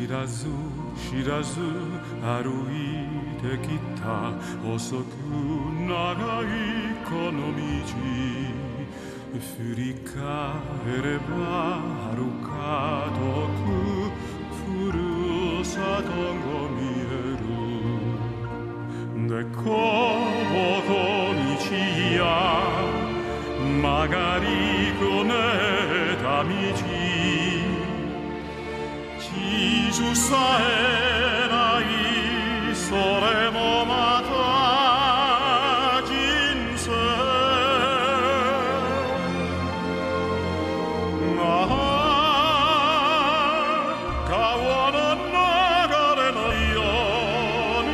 知らず知らず歩いてきた細く長いこの道振り返れば遥か遠くふるさとが見えるでこぼこ道や曲がりこねた道地図さえないそれもまた人生川の流れのよう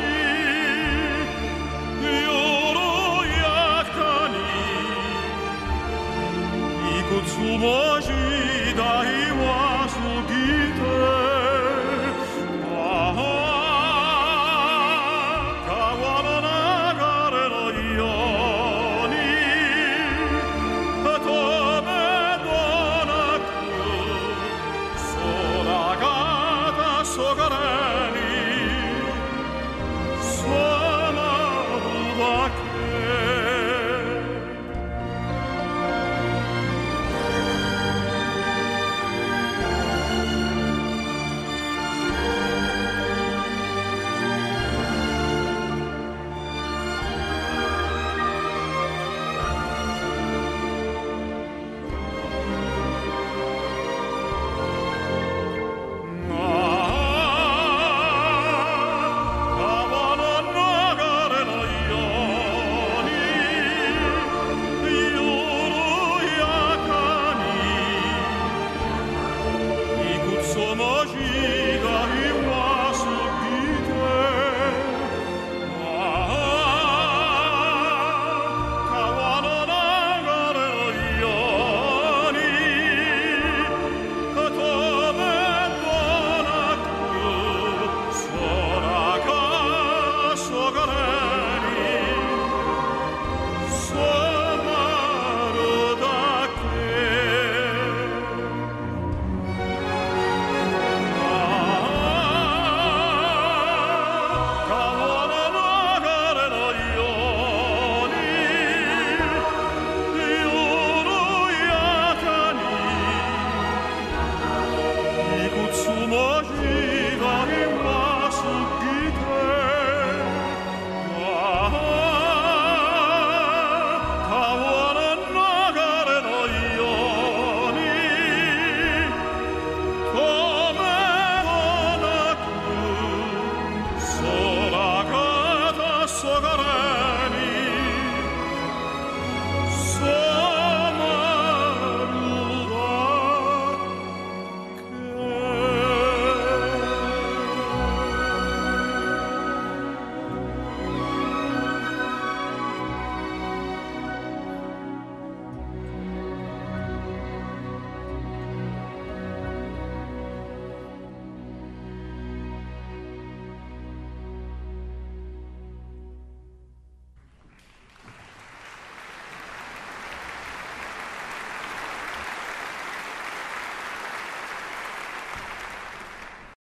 に緩やかにいくつも時代は過ぎてI could so much